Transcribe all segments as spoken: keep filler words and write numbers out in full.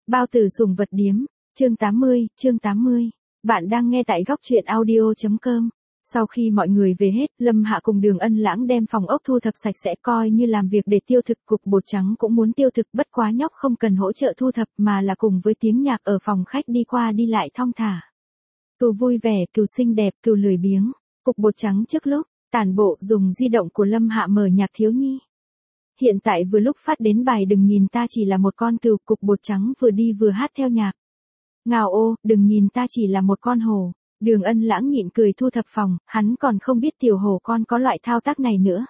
Bao tử sủng vật điếm, chương tám mươi, chương tám mươi. Bạn đang nghe tại góc truyện audio chấm com. Sau khi mọi người về hết, Lâm Hạ cùng Đường Ân Lãng đem phòng ốc thu thập sạch sẽ coi như làm việc để tiêu thực. Cục bột trắng cũng muốn tiêu thực, bất quá nhóc không cần hỗ trợ thu thập mà là cùng với tiếng nhạc ở phòng khách đi qua đi lại thong thả. Cừu vui vẻ, cừu xinh đẹp, cừu lười biếng. Cục bột trắng trước lúc tản bộ dùng di động của Lâm Hạ mở nhạc thiếu nhi. Hiện tại vừa lúc phát đến bài đừng nhìn ta chỉ là một con cừu, cục bột trắng vừa đi vừa hát theo nhạc. Ngào ô, đừng nhìn ta chỉ là một con hổ. Đường Ân Lãng nhịn cười thu thập phòng, hắn còn không biết tiểu hổ con có loại thao tác này nữa.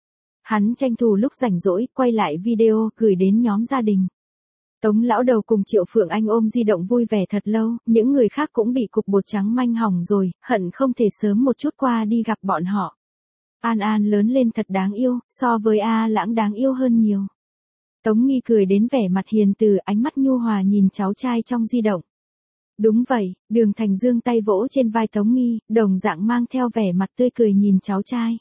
Hắn tranh thủ lúc rảnh rỗi, quay lại video, gửi đến nhóm gia đình. Tống lão đầu cùng Triệu Phượng Anh ôm di động vui vẻ thật lâu, những người khác cũng bị cục bột trắng manh hỏng rồi, hận không thể sớm một chút qua đi gặp bọn họ. An An lớn lên thật đáng yêu, so với A Lãng đáng yêu hơn nhiều. Tống Nghi cười đến vẻ mặt hiền từ, ánh mắt nhu hòa nhìn cháu trai trong di động. Đúng vậy, Đường Thành Dương tay vỗ trên vai Tống Nghi, đồng dạng mang theo vẻ mặt tươi cười nhìn cháu trai.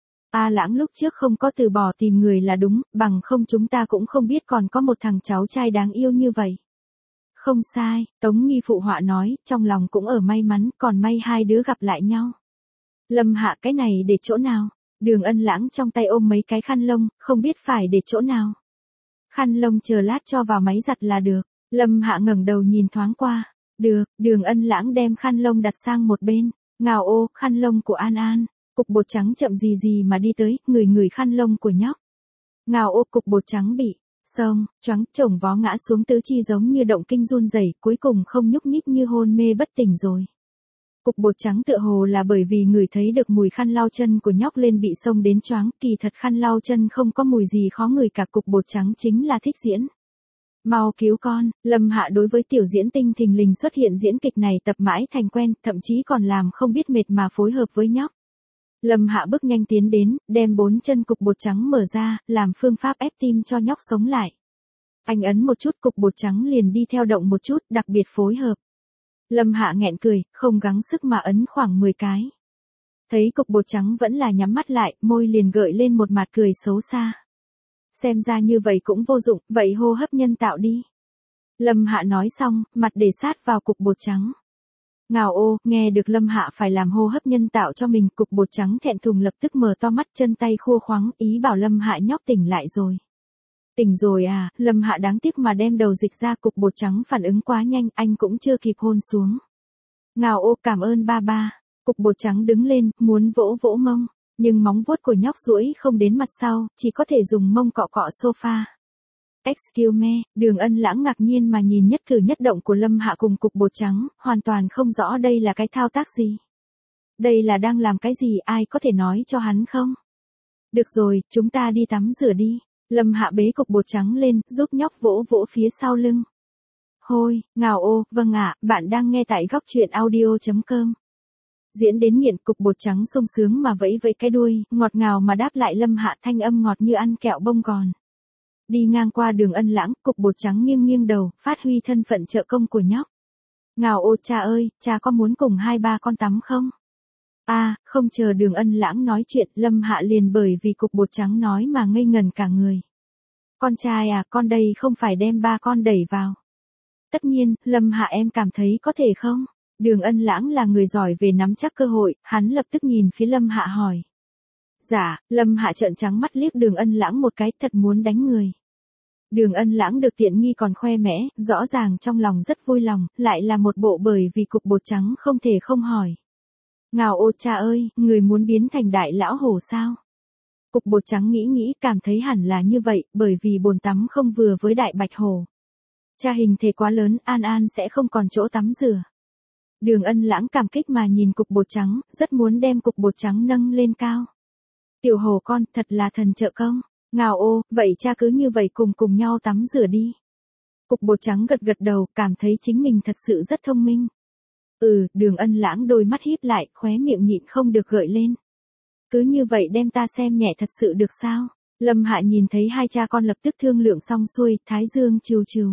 A Lãng lúc trước không có từ bỏ tìm người là đúng, bằng không chúng ta cũng không biết còn có một thằng cháu trai đáng yêu như vậy. Không sai, Tống Nghi phụ họa nói, trong lòng cũng ở may mắn, còn may hai đứa gặp lại nhau. Lâm Hạ cái này để chỗ nào? Đường Ân Lãng trong tay ôm mấy cái khăn lông, không biết phải để chỗ nào. Khăn lông chờ lát cho vào máy giặt là được. Lâm Hạ ngẩng đầu nhìn thoáng qua. Được, Đường Ân Lãng đem khăn lông đặt sang một bên. Ngào ô, khăn lông của An An. Cục bột trắng chậm gì gì mà đi tới, ngửi ngửi khăn lông của nhóc. Ngào ô, cục bột trắng bị xông, choáng, chổng vó ngã xuống tứ chi giống như động kinh run rẩy, cuối cùng không nhúc nhích như hôn mê bất tỉnh rồi. Cục bột trắng tựa hồ là bởi vì người thấy được mùi khăn lau chân của nhóc lên bị xông đến choáng, kỳ thật khăn lau chân không có mùi gì khó ngửi cả, cục bột trắng chính là thích diễn. Mau cứu con, Lâm Hạ đối với tiểu diễn tinh thình lình xuất hiện diễn kịch này tập mãi thành quen, thậm chí còn làm không biết mệt mà phối hợp với nhóc. Lâm Hạ bước nhanh tiến đến, đem bốn chân cục bột trắng mở ra, làm phương pháp ép tim cho nhóc sống lại. Anh ấn một chút cục bột trắng liền đi theo động một chút, đặc biệt phối hợp. Lâm Hạ nghẹn cười, không gắng sức mà ấn khoảng mười cái. Thấy cục bột trắng vẫn là nhắm mắt lại, môi liền gợi lên một mặt cười xấu xa. Xem ra như vậy cũng vô dụng, vậy hô hấp nhân tạo đi. Lâm Hạ nói xong, mặt để sát vào cục bột trắng. Ngào ô, nghe được Lâm Hạ phải làm hô hấp nhân tạo cho mình, cục bột trắng thẹn thùng lập tức mở to mắt, chân tay khua khoắng, ý bảo Lâm Hạ nhóc tỉnh lại rồi. Tỉnh rồi à, Lâm Hạ đáng tiếc mà đem đầu dịch ra, cục bột trắng phản ứng quá nhanh, anh cũng chưa kịp hôn xuống. Ngào ô, cảm ơn ba ba. Cục bột trắng đứng lên, muốn vỗ vỗ mông, nhưng móng vuốt của nhóc duỗi không đến mặt sau, chỉ có thể dùng mông cọ cọ sofa. Excuse me, Đường Ân Lãng ngạc nhiên mà nhìn nhất cử nhất động của Lâm Hạ cùng cục bột trắng, hoàn toàn không rõ đây là cái thao tác gì. Đây là đang làm cái gì, ai có thể nói cho hắn không? Được rồi, chúng ta đi tắm rửa đi. Lâm Hạ bế cục bột trắng lên, giúp nhóc vỗ vỗ phía sau lưng. Hôi, ngào ô, vâng ạ, bạn đang nghe tại góc truyện audio chấm com. Diễn đến nghiện, cục bột trắng sung sướng mà vẫy vẫy cái đuôi, ngọt ngào mà đáp lại Lâm Hạ, thanh âm ngọt như ăn kẹo bông gòn. Đi ngang qua Đường Ân Lãng, cục bột trắng nghiêng nghiêng đầu, phát huy thân phận trợ công của nhóc. Ngào ô, cha ơi, cha có muốn cùng hai ba con tắm không? À, không chờ Đường Ân Lãng nói chuyện, Lâm Hạ liền bởi vì cục bột trắng nói mà ngây ngần cả người. Con trai à, con đây không phải đem ba con đẩy vào. Tất nhiên, Lâm Hạ em cảm thấy có thể không? Đường Ân Lãng là người giỏi về nắm chắc cơ hội, hắn lập tức nhìn phía Lâm Hạ hỏi. Dạ, Lâm Hạ trợn trắng mắt liếc Đường Ân Lãng một cái, thật muốn đánh người. Đường Ân Lãng được tiện nghi còn khoe mẽ, rõ ràng trong lòng rất vui lòng, lại là một bộ bởi vì cục bột trắng không thể không hỏi. Ngào ô, cha ơi, người muốn biến thành đại lão hổ sao? Cục bột trắng nghĩ nghĩ, cảm thấy hẳn là như vậy, bởi vì bồn tắm không vừa với đại bạch hổ. Cha hình thể quá lớn, An An sẽ không còn chỗ tắm rửa. Đường Ân Lãng cảm kích mà nhìn cục bột trắng, rất muốn đem cục bột trắng nâng lên cao. Tiểu hổ con, thật là thần trợ công. Ngào ô, vậy cha cứ như vậy cùng cùng nhau tắm rửa đi. Cục bột trắng gật gật đầu, cảm thấy chính mình thật sự rất thông minh. Ừ, Đường Ân Lãng đôi mắt híp lại, khóe miệng nhịn không được gợi lên. Cứ như vậy đem ta xem nhẹ thật sự được sao? Lâm Hạ nhìn thấy hai cha con lập tức thương lượng xong xuôi, thái dương trìu trìu.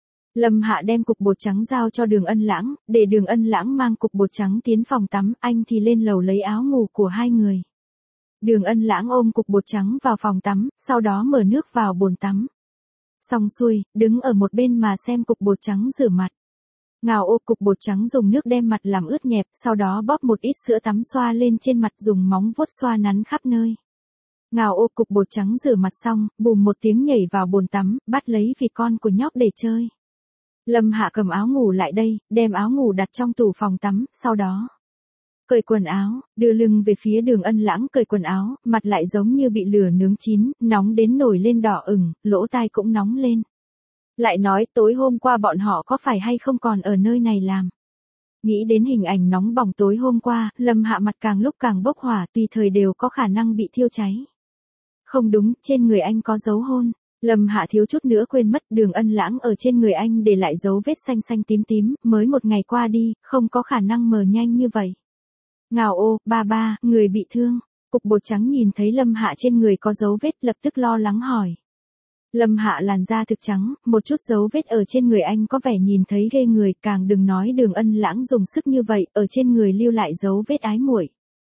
Lâm Hạ đem cục bột trắng giao cho Đường Ân Lãng, để Đường Ân Lãng mang cục bột trắng tiến phòng tắm, anh thì lên lầu lấy áo ngủ của hai người. Đường Ân Lãng ôm cục bột trắng vào phòng tắm, sau đó mở nước vào bồn tắm. Xong xuôi, đứng ở một bên mà xem cục bột trắng rửa mặt. Ngào ô, cục bột trắng dùng nước đem mặt làm ướt nhẹp, sau đó bóp một ít sữa tắm xoa lên trên mặt dùng móng vuốt xoa nắn khắp nơi. Ngào ô, cục bột trắng rửa mặt xong, bùm một tiếng nhảy vào bồn tắm, bắt lấy vịt con của nhóc để chơi. Lâm Hạ cầm áo ngủ lại đây, đem áo ngủ đặt trong tủ phòng tắm, sau đó cởi quần áo, đưa lưng về phía Đường Ân Lãng cởi quần áo, mặt lại giống như bị lửa nướng chín, nóng đến nổi lên đỏ ửng, lỗ tai cũng nóng lên. Lại nói tối hôm qua bọn họ có phải hay không còn ở nơi này làm. Nghĩ đến hình ảnh nóng bỏng tối hôm qua, Lâm Hạ mặt càng lúc càng bốc hỏa, tùy thời đều có khả năng bị thiêu cháy. Không đúng, trên người anh có dấu hôn. Lâm Hạ thiếu chút nữa quên mất, Đường Ân Lãng ở trên người anh để lại dấu vết xanh xanh tím tím, mới một ngày qua đi, không có khả năng mờ nhanh như vậy. Ngào ô, ba ba, người bị thương. Cục bột trắng nhìn thấy Lâm Hạ trên người có dấu vết lập tức lo lắng hỏi. Lâm Hạ làn da thực trắng, một chút dấu vết ở trên người anh có vẻ nhìn thấy ghê người, càng đừng nói Đường Ân Lãng dùng sức như vậy, ở trên người lưu lại dấu vết ái muội.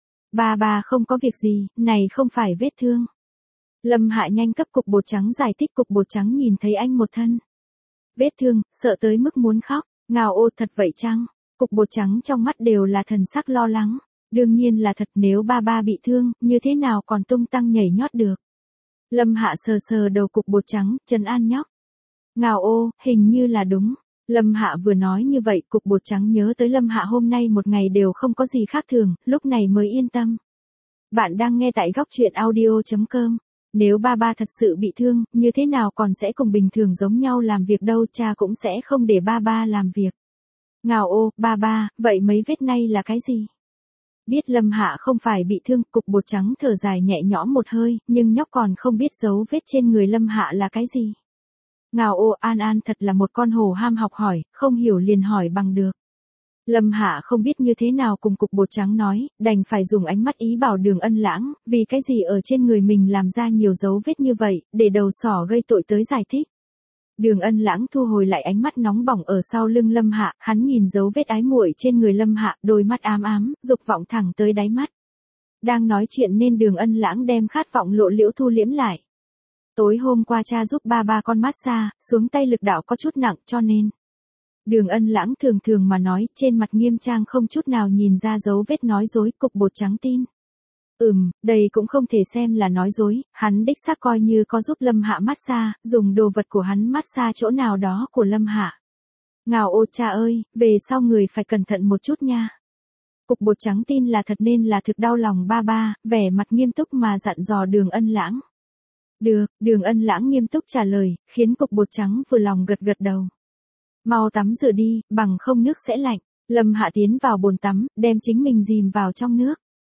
Ba ba không có việc gì, này không phải vết thương. Lâm Hạ nhanh cấp cục bột trắng giải thích, cục bột trắng nhìn thấy anh một thân vết thương, sợ tới mức muốn khóc. Ngào ô, thật vậy chăng? Cục bột trắng trong mắt đều là thần sắc lo lắng. Đương nhiên là thật, nếu ba ba bị thương, như thế nào còn tung tăng nhảy nhót được. Lâm Hạ sờ sờ đầu cục bột trắng, trấn an nhóc. Ngào ô, hình như là đúng. Lâm Hạ vừa nói như vậy, cục bột trắng nhớ tới Lâm Hạ hôm nay một ngày đều không có gì khác thường, lúc này mới yên tâm. Bạn đang nghe tại góc truyện audio chấm com. Nếu ba ba thật sự bị thương, như thế nào còn sẽ cùng bình thường giống nhau làm việc đâu, cha cũng sẽ không để ba ba làm việc. Ngào ô, ba ba, vậy mấy vết này là cái gì? Biết Lâm Hạ không phải bị thương, cục bột trắng thở dài nhẹ nhõm một hơi, nhưng nhóc còn không biết dấu vết trên người Lâm Hạ là cái gì. Ngào ô, An An thật là một con hổ ham học hỏi, không hiểu liền hỏi bằng được. Lâm Hạ không biết như thế nào cùng cục bột trắng nói, đành phải dùng ánh mắt ý bảo Đường Ân Lãng, vì cái gì ở trên người mình làm ra nhiều dấu vết như vậy, để đầu sỏ gây tội tới giải thích. Đường Ân Lãng thu hồi lại ánh mắt nóng bỏng ở sau lưng Lâm Hạ, hắn nhìn dấu vết ái muội trên người Lâm Hạ, đôi mắt ám ám, dục vọng thẳng tới đáy mắt. Đang nói chuyện nên Đường Ân Lãng đem khát vọng lộ liễu thu liễm lại. Tối hôm qua cha giúp ba ba con massage, xuống tay lực đạo có chút nặng cho nên. Đường Ân Lãng thường thường mà nói, trên mặt nghiêm trang không chút nào nhìn ra dấu vết nói dối, cục bột trắng tin. Ừm, đây cũng không thể xem là nói dối, hắn đích xác coi như có giúp Lâm Hạ massage, dùng đồ vật của hắn massage chỗ nào đó của Lâm Hạ. Ngào ô, cha ơi, về sau người phải cẩn thận một chút nha. Cục bột trắng tin là thật nên là thực đau lòng ba ba, vẻ mặt nghiêm túc mà dặn dò Đường Ân Lãng. Được, Đường Ân Lãng nghiêm túc trả lời, khiến cục bột trắng vừa lòng gật gật đầu. Mau tắm rửa đi, bằng không nước sẽ lạnh. Lâm Hạ tiến vào bồn tắm, đem chính mình dìm vào trong nước.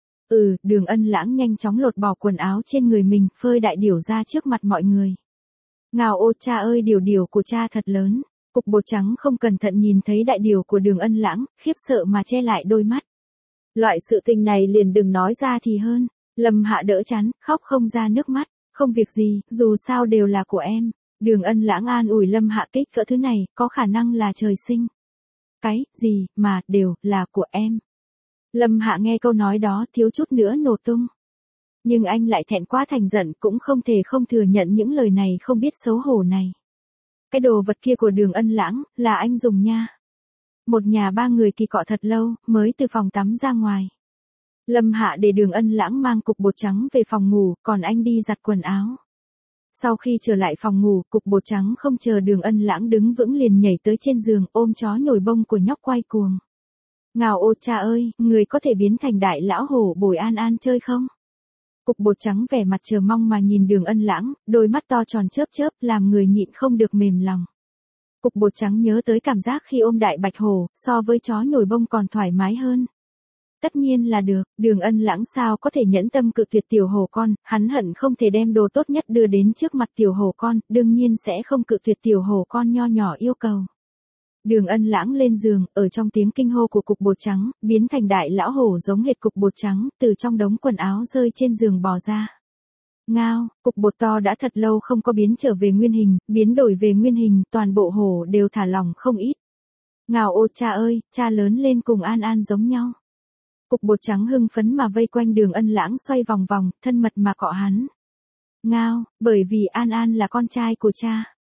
Ừ, Đường Ân Lãng nhanh chóng lột bỏ quần áo trên người mình, phơi đại điểu ra trước mặt mọi người. Ngào ô, cha ơi, điểu điểu của cha thật lớn. Cục bột trắng không cẩn thận nhìn thấy đại điểu của Đường Ân Lãng, khiếp sợ mà che lại đôi mắt. Loại sự tình này liền đừng nói ra thì hơn. Lâm Hạ đỡ chán, khóc không ra nước mắt. Không việc gì, dù sao đều là của em. Đường Ân Lãng an ủi Lâm Hạ, kích cỡ thứ này, có khả năng là trời sinh. Cái, gì, mà, đều, là của em. Lâm Hạ nghe câu nói đó thiếu chút nữa nổ tung. Nhưng anh lại thẹn quá thành giận, cũng không thể không thừa nhận những lời này không biết xấu hổ này. Cái đồ vật kia của Đường Ân Lãng, là anh dùng nha. Một nhà ba người kỳ cọ thật lâu, mới từ phòng tắm ra ngoài. Lâm Hạ để Đường Ân Lãng mang cục bột trắng về phòng ngủ, còn anh đi giặt quần áo. Sau khi trở lại phòng ngủ, cục bột trắng không chờ Đường Ân Lãng đứng vững liền nhảy tới trên giường, ôm chó nhồi bông của nhóc quay cuồng. Ngào ô, cha ơi, người có thể biến thành đại lão hổ bồi An An chơi không? Cục bột trắng vẻ mặt chờ mong mà nhìn Đường Ân Lãng, đôi mắt to tròn chớp chớp, làm người nhịn không được mềm lòng. Cục bột trắng nhớ tới cảm giác khi ôm đại bạch hổ, so với chó nhồi bông còn thoải mái hơn. Tất nhiên là được, Đường Ân Lãng sao có thể nhẫn tâm cự tuyệt tiểu hổ con, hắn hận không thể đem đồ tốt nhất đưa đến trước mặt tiểu hổ con, đương nhiên sẽ không cự tuyệt tiểu hổ con nho nhỏ yêu cầu. Đường Ân Lãng lên giường, ở trong tiếng kinh hô của cục bột trắng, biến thành đại lão hổ giống hệt cục bột trắng, từ trong đống quần áo rơi trên giường bò ra. Ngao, cục bột to đã thật lâu không có biến trở về nguyên hình, biến đổi về nguyên hình, toàn bộ hổ đều thả lỏng không ít. Ngao ô, cha ơi, cha lớn lên cùng An An giống nhau. Cục bột trắng hưng phấn mà vây quanh Đường Ân Lãng xoay vòng vòng, thân mật mà cọ hắn. Ngao, bởi vì An An là con trai của cha.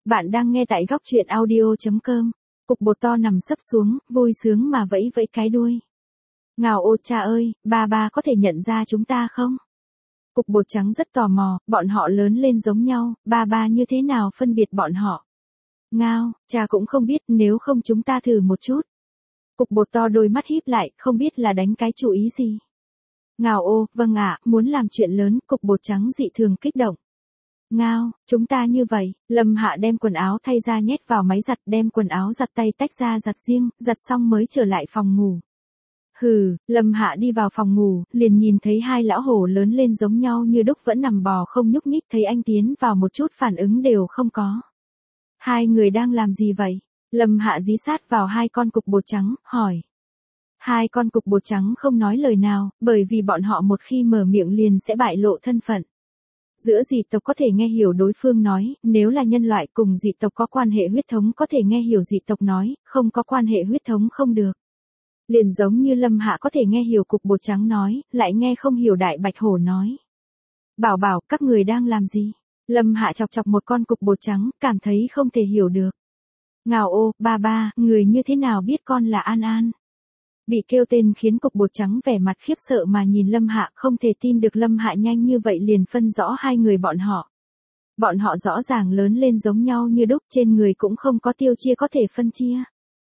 Bạn đang nghe tại góc truyện audio chấm com. Cục bột to nằm sấp xuống, vui sướng mà vẫy vẫy cái đuôi. Ngào ô cha ơi, ba ba có thể nhận ra chúng ta không? Cục bột trắng rất tò mò, bọn họ lớn lên giống nhau, ba ba như thế nào phân biệt bọn họ? Ngao, cha cũng không biết, nếu không chúng ta thử một chút. Cục bột to đôi mắt híp lại, không biết là đánh cái chủ ý gì. Ngao ô, vâng ạ, muốn làm chuyện lớn, cục bột trắng dị thường kích động. Ngao, chúng ta như vậy, Lâm Hạ đem quần áo thay ra nhét vào máy giặt, đem quần áo giặt tay tách ra giặt riêng, giặt xong mới trở lại phòng ngủ. Hừ, Lâm Hạ đi vào phòng ngủ, liền nhìn thấy hai lão hổ lớn lên giống nhau như đúc vẫn nằm bò không nhúc nhích, thấy anh tiến vào một chút phản ứng đều không có. Hai người đang làm gì vậy? Lâm Hạ dí sát vào hai con cục bột trắng, hỏi. Hai con cục bột trắng không nói lời nào, bởi vì bọn họ một khi mở miệng liền sẽ bại lộ thân phận. Giữa dị tộc có thể nghe hiểu đối phương nói, nếu là nhân loại cùng dị tộc có quan hệ huyết thống có thể nghe hiểu dị tộc nói, không có quan hệ huyết thống không được. Liền giống như Lâm Hạ có thể nghe hiểu cục bột trắng nói, lại nghe không hiểu đại bạch hổ nói. Bảo bảo, các người đang làm gì? Lâm Hạ chọc chọc một con cục bột trắng, cảm thấy không thể hiểu được. Ngào ô, ba ba, người như thế nào biết con là An An? Bị kêu tên khiến cục bột trắng vẻ mặt khiếp sợ mà nhìn Lâm Hạ, không thể tin được Lâm Hạ nhanh như vậy liền phân rõ hai người bọn họ. Bọn họ rõ ràng lớn lên giống nhau như đúc, trên người cũng không có tiêu chia có thể phân chia.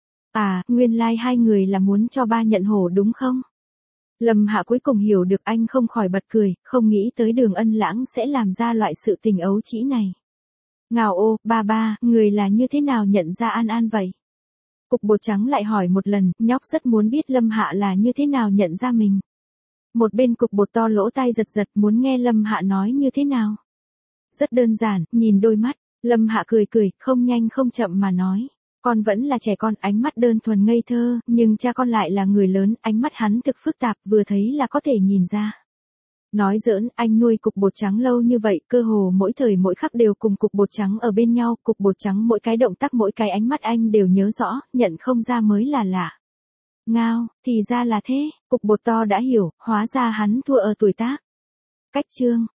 À, nguyên lai like hai người là muốn cho ba nhận hổ đúng không? Lâm Hạ cuối cùng hiểu được, anh không khỏi bật cười, không nghĩ tới Đường Ân Lãng sẽ làm ra loại sự tình ấu trĩ này. Ngào ô, ba ba, người là như thế nào nhận ra An An vậy? Cục bột trắng lại hỏi một lần, nhóc rất muốn biết Lâm Hạ là như thế nào nhận ra mình. Một bên cục bột to lỗ tai giật giật muốn nghe Lâm Hạ nói như thế nào. Rất đơn giản, nhìn đôi mắt, Lâm Hạ cười cười, không nhanh không chậm mà nói. Con vẫn là trẻ con, ánh mắt đơn thuần ngây thơ, nhưng cha con lại là người lớn, ánh mắt hắn thực phức tạp, vừa thấy là có thể nhìn ra. Nói giỡn, anh nuôi cục bột trắng lâu như vậy, cơ hồ mỗi thời mỗi khắc đều cùng cục bột trắng ở bên nhau, cục bột trắng mỗi cái động tác mỗi cái ánh mắt anh đều nhớ rõ, nhận không ra mới là lạ. Ngao, thì ra là thế, cục bột to đã hiểu, hóa ra hắn thua ở tuổi tác. Cách chương,